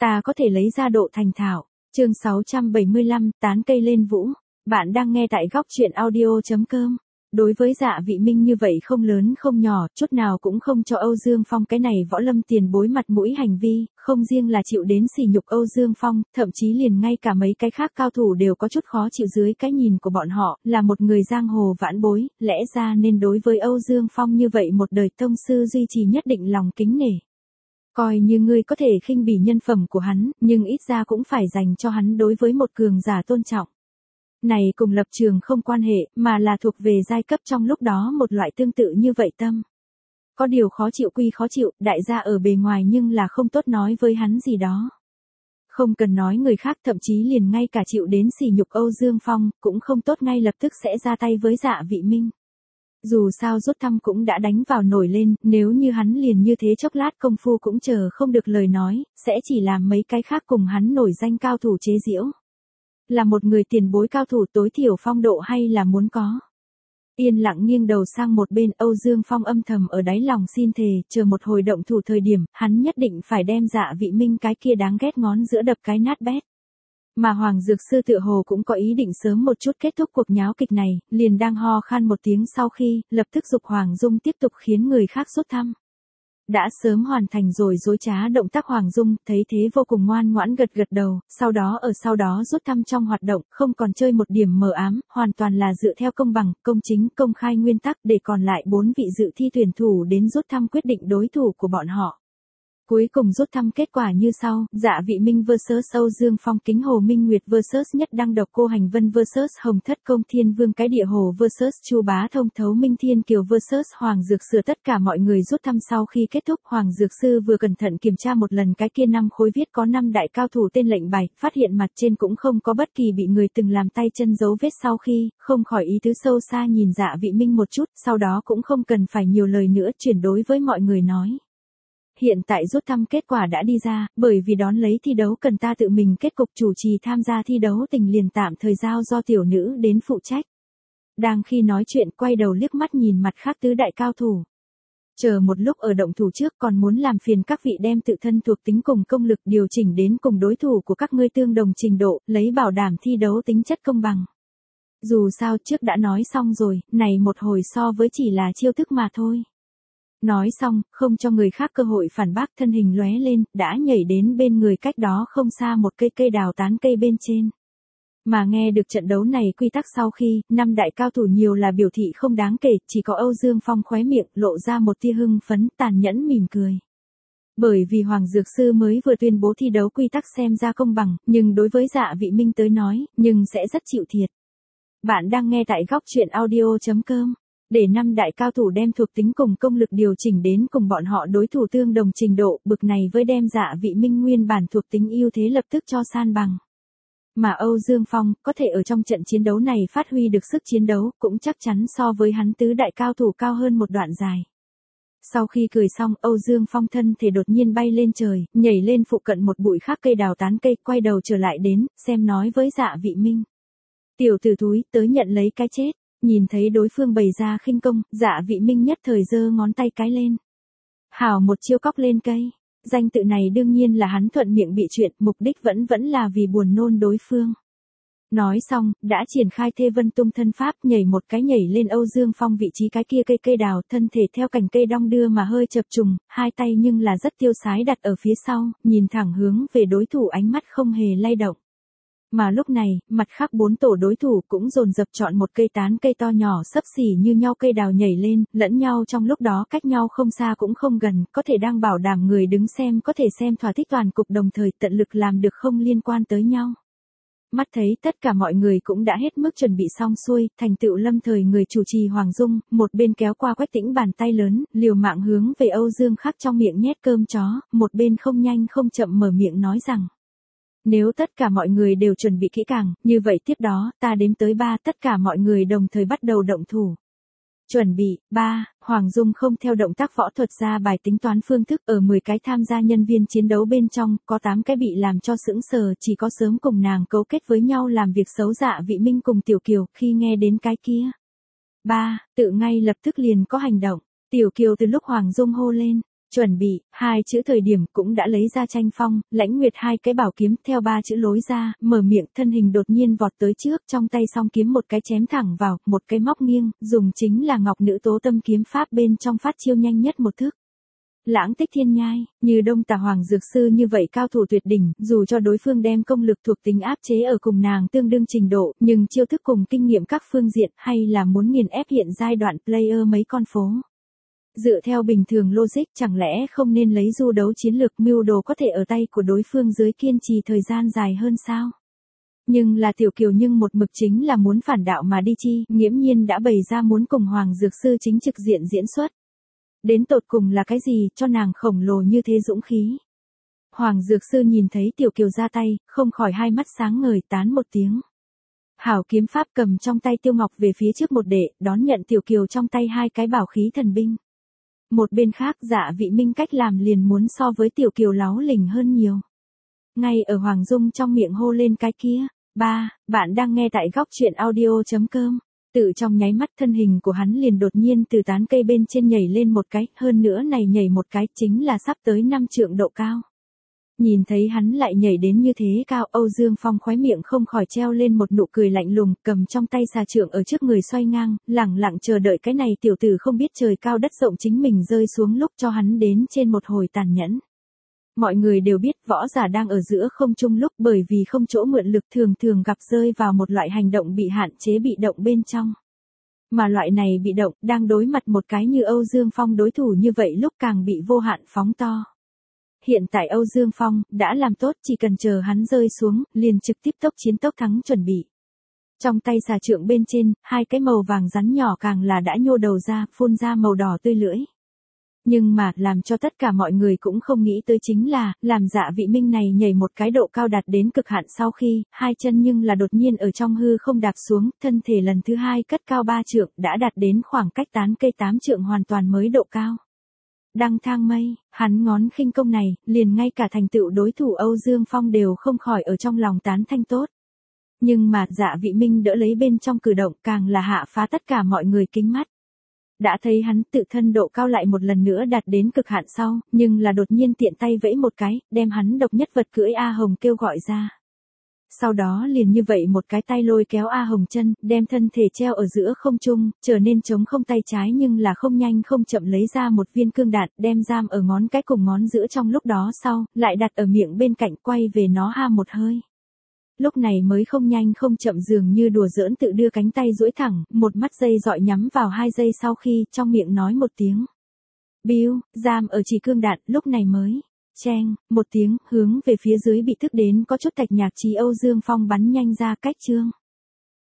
ta có thể lấy ra độ thành thạo. Chương 675, tán cây lên vũ. Bạn đang nghe tại góc truyện audio.com. Đối với Dạ Vị Minh như vậy không lớn không nhỏ, chút nào cũng không cho Âu Dương Phong cái này võ lâm tiền bối mặt mũi hành vi, không riêng là chịu đến sỉ nhục Âu Dương Phong, thậm chí liền ngay cả mấy cái khác cao thủ đều có chút khó chịu dưới cái nhìn của bọn họ, là một người giang hồ vãn bối, lẽ ra nên đối với Âu Dương Phong như vậy một đời tông sư duy trì nhất định lòng kính nể. Coi như ngươi có thể khinh bỉ nhân phẩm của hắn, nhưng ít ra cũng phải dành cho hắn đối với một cường giả tôn trọng. Này cùng lập trường không quan hệ, mà là thuộc về giai cấp trong lúc đó một loại tương tự như vậy tâm. Có điều khó chịu quy khó chịu, đại gia ở bề ngoài nhưng là không tốt nói với hắn gì đó. Không cần nói người khác, thậm chí liền ngay cả chịu đến sỉ nhục Âu Dương Phong, cũng không tốt ngay lập tức sẽ ra tay với Dạ Vị Minh. Dù sao rút thăm cũng đã đánh vào nổi lên, nếu như hắn liền như thế chốc lát công phu cũng chờ không được lời nói, sẽ chỉ làm mấy cái khác cùng hắn nổi danh cao thủ chế giễu. Là một người tiền bối cao thủ tối thiểu phong độ hay là muốn có. Yên lặng nghiêng đầu sang một bên, Âu Dương Phong âm thầm ở đáy lòng xin thề, chờ một hồi động thủ thời điểm, hắn nhất định phải đem Dạ Vị Minh cái kia đáng ghét ngón giữa đập cái nát bét. Mà Hoàng Dược Sư tựa hồ cũng có ý định sớm một chút kết thúc cuộc nháo kịch này, liền đang ho khan một tiếng sau khi, lập tức giục Hoàng Dung tiếp tục khiến người khác rút thăm. Đã sớm hoàn thành rồi dối trá động tác Hoàng Dung, thấy thế vô cùng ngoan ngoãn gật gật đầu, sau đó rút thăm trong hoạt động, không còn chơi một điểm mờ ám, hoàn toàn là dựa theo công bằng, công chính, công khai nguyên tắc để còn lại 4 vị dự thi tuyển thủ đến rút thăm quyết định đối thủ của bọn họ. Cuối cùng rút thăm kết quả như sau, Dạ Vị Minh vs Âu Dương Phong, Kính Hồ Minh Nguyệt vs Nhất Đăng Độc Cô Hành Vân vs Hồng Thất Công Thiên Vương Cái Địa Hồ vs Chu Bá Thông Thấu Minh Thiên Kiều vs Hoàng Dược Sư. Tất cả mọi người rút thăm sau khi kết thúc, Hoàng Dược Sư vừa cẩn thận kiểm tra một lần cái kia 5 khối viết có 5 đại cao thủ tên lệnh bài, phát hiện mặt trên cũng không có bất kỳ bị người từng làm tay chân dấu vết, sau khi, không khỏi ý tứ sâu xa nhìn Dạ Vị Minh một chút, sau đó cũng không cần phải nhiều lời nữa, chuyển đối với mọi người nói. Hiện tại rút thăm kết quả đã đi ra, bởi vì đón lấy thi đấu cần ta tự mình kết cục, chủ trì tham gia thi đấu tình liền tạm thời giao do tiểu nữ đến phụ trách. Đang khi nói chuyện quay đầu liếc mắt nhìn mặt khác tứ đại cao thủ. Chờ một lúc ở động thủ trước còn muốn làm phiền các vị đem tự thân thuộc tính cùng công lực điều chỉnh đến cùng đối thủ của các ngươi tương đồng trình độ, lấy bảo đảm thi đấu tính chất công bằng. Dù sao trước đã nói xong rồi, này một hồi so với chỉ là chiêu thức mà thôi. Nói xong, không cho người khác cơ hội phản bác, thân hình lóe lên, đã nhảy đến bên người cách đó không xa một cây đào tán cây bên trên. Mà nghe được trận đấu này quy tắc sau khi, 5 đại cao thủ nhiều là biểu thị không đáng kể, chỉ có Âu Dương Phong khóe miệng lộ ra một tia hưng phấn, tàn nhẫn mỉm cười. Bởi vì Hoàng Dược Sư mới vừa tuyên bố thi đấu quy tắc xem ra công bằng, nhưng đối với Dạ Vị Minh tới nói, nhưng sẽ rất chịu thiệt. Bạn đang nghe tại góc truyện audio.com. Để 5 đại cao thủ đem thuộc tính cùng công lực điều chỉnh đến cùng bọn họ đối thủ tương đồng trình độ, bực này với đem Dạ Vị Minh nguyên bản thuộc tính ưu thế lập tức cho san bằng. Mà Âu Dương Phong, có thể ở trong trận chiến đấu này phát huy được sức chiến đấu, cũng chắc chắn so với hắn tứ đại cao thủ cao hơn một đoạn dài. Sau khi cười xong, Âu Dương Phong thân thể đột nhiên bay lên trời, nhảy lên phụ cận một bụi khác cây đào tán cây, quay đầu trở lại đến, xem nói với Dạ Vị Minh. Tiểu tử thúi, tới nhận lấy cái chết. Nhìn thấy đối phương bày ra khinh công, Dạ Vị Minh nhất thời giơ ngón tay cái lên. Hảo một chiêu cóc lên cây. Danh tự này đương nhiên là hắn thuận miệng bị chuyện, mục đích vẫn là vì buồn nôn đối phương. Nói xong, đã triển khai Thê Vân Tung thân pháp, nhảy một cái nhảy lên Âu Dương Phong vị trí cái kia cây đào, thân thể theo cành cây đong đưa mà hơi chập trùng, hai tay nhưng là rất tiêu sái đặt ở phía sau, nhìn thẳng hướng về đối thủ, ánh mắt không hề lay động. Mà lúc này, mặt khác 4 tổ đối thủ cũng dồn dập chọn một cây tán cây to nhỏ xấp xỉ như nhau cây đào nhảy lên, lẫn nhau trong lúc đó cách nhau không xa cũng không gần, có thể đang bảo đảm người đứng xem có thể xem thỏa thích toàn cục, đồng thời tận lực làm được không liên quan tới nhau. Mắt thấy tất cả mọi người cũng đã hết mức chuẩn bị xong xuôi, thành tựu lâm thời người chủ trì Hoàng Dung, một bên kéo qua Quách Tĩnh bàn tay lớn, liều mạng hướng về Âu Dương Khắc trong miệng nhét cơm chó, một bên không nhanh không chậm mở miệng nói rằng. Nếu tất cả mọi người đều chuẩn bị kỹ càng, như vậy tiếp đó, ta đếm tới 3, tất cả mọi người đồng thời bắt đầu động thủ. Chuẩn bị, 3, Hoàng Dung không theo động tác võ thuật ra bài tính toán phương thức, ở 10 cái tham gia nhân viên chiến đấu bên trong, có 8 cái bị làm cho sững sờ, chỉ có sớm cùng nàng cấu kết với nhau làm việc xấu Dạ Vị Minh cùng Tiểu Kiều, khi nghe đến cái kia. 3, tự ngay lập tức liền có hành động. Tiểu Kiều từ lúc Hoàng Dung hô lên, Chuẩn bị, hai chữ thời điểm cũng đã lấy ra tranh phong, Lãnh Nguyệt hai cái bảo kiếm theo ba chữ lối ra, mở miệng thân hình đột nhiên vọt tới trước, trong tay song kiếm một cái chém thẳng vào, một cái móc nghiêng, dùng chính là Ngọc Nữ Tố Tâm kiếm pháp bên trong phát chiêu nhanh nhất một thức. Lãng Tích Thiên Nhai, như Đông Tà Hoàng Dược Sư như vậy cao thủ tuyệt đỉnh, dù cho đối phương đem công lực thuộc tính áp chế ở cùng nàng tương đương trình độ, nhưng chiêu thức cùng kinh nghiệm các phương diện hay là muốn nghiền ép hiện giai đoạn player mấy con phố. Dựa theo bình thường logic chẳng lẽ không nên lấy du đấu chiến lược mưu đồ có thể ở tay của đối phương dưới kiên trì thời gian dài hơn sao? Nhưng là Tiểu Kiều nhưng một mực chính là muốn phản đạo mà đi chi, nghiễm nhiên đã bày ra muốn cùng Hoàng Dược Sư chính trực diện diễn xuất. Đến tột cùng là cái gì cho nàng khổng lồ như thế dũng khí? Hoàng Dược Sư nhìn thấy Tiểu Kiều ra tay, không khỏi hai mắt sáng ngời tán một tiếng. Hảo kiếm pháp cầm trong tay Tiêu Ngọc về phía trước một đệ, đón nhận Tiểu Kiều trong tay hai cái bảo khí thần binh. Một bên khác Dạ Vị Minh cách làm liền muốn so với Tiểu Kiều láo lỉnh hơn nhiều. Ngay ở Hoàng Dung trong miệng hô lên cái kia, bạn đang nghe tại góc truyện audio.com. Tự trong nháy mắt thân hình của hắn liền đột nhiên từ tán cây bên trên nhảy lên một cái, hơn nữa này nhảy một cái chính là sắp tới 5 trượng độ cao. Nhìn thấy hắn lại nhảy đến như thế cao, Âu Dương Phong khóe miệng không khỏi treo lên một nụ cười lạnh lùng, cầm trong tay xà trượng ở trước người xoay ngang, lẳng lặng chờ đợi cái này tiểu tử không biết trời cao đất rộng chính mình rơi xuống lúc cho hắn đến trên một hồi tàn nhẫn. Mọi người đều biết võ giả đang ở giữa không trung lúc bởi vì không chỗ mượn lực thường thường gặp rơi vào một loại hành động bị hạn chế bị động bên trong. Mà loại này bị động đang đối mặt một cái như Âu Dương Phong đối thủ như vậy lúc càng bị vô hạn phóng to. Hiện tại Âu Dương Phong đã làm tốt chỉ cần chờ hắn rơi xuống, liền trực tiếp tốc chiến tốc thắng chuẩn bị. Trong tay xà trượng bên trên, hai cái màu vàng rắn nhỏ càng là đã nhô đầu ra, phun ra màu đỏ tươi lưỡi. Nhưng mà, làm cho tất cả mọi người cũng không nghĩ tới chính là, làm Dạ Vị Minh này nhảy một cái độ cao đạt đến cực hạn sau khi, hai chân nhưng là đột nhiên ở trong hư không đạp xuống, thân thể lần thứ hai cất cao 3 trượng, đã đạt đến khoảng cách tán cây 8 trượng hoàn toàn mới độ cao. Đăng thang mây, hắn ngón khinh công này, liền ngay cả thành tựu đối thủ Âu Dương Phong đều không khỏi ở trong lòng tán thanh tốt. Nhưng mà Dạ Vị Minh đỡ lấy bên trong cử động càng là hạ phá tất cả mọi người kính mắt. Đã thấy hắn tự thân độ cao lại một lần nữa đạt đến cực hạn sau, nhưng là đột nhiên tiện tay vẫy một cái, đem hắn độc nhất vật cưỡi A Hồng kêu gọi ra. Sau đó liền như vậy một cái tay lôi kéo A Hồng chân, đem thân thể treo ở giữa không trung, trở nên trống không tay trái nhưng là không nhanh không chậm lấy ra một viên cương đạn, đem giam ở ngón cái cùng ngón giữa trong lúc đó sau, lại đặt ở miệng bên cạnh quay về nó ha một hơi. Lúc này mới không nhanh không chậm dường như đùa giỡn tự đưa cánh tay duỗi thẳng, một mắt dây dọi nhắm vào 2 giây sau khi trong miệng nói một tiếng. Biu, giam ở chỉ cương đạn, lúc này mới. Cheng, một tiếng, hướng về phía dưới bị thức đến có chút tạch nhạc trí Âu Dương Phong bắn nhanh ra cách chương.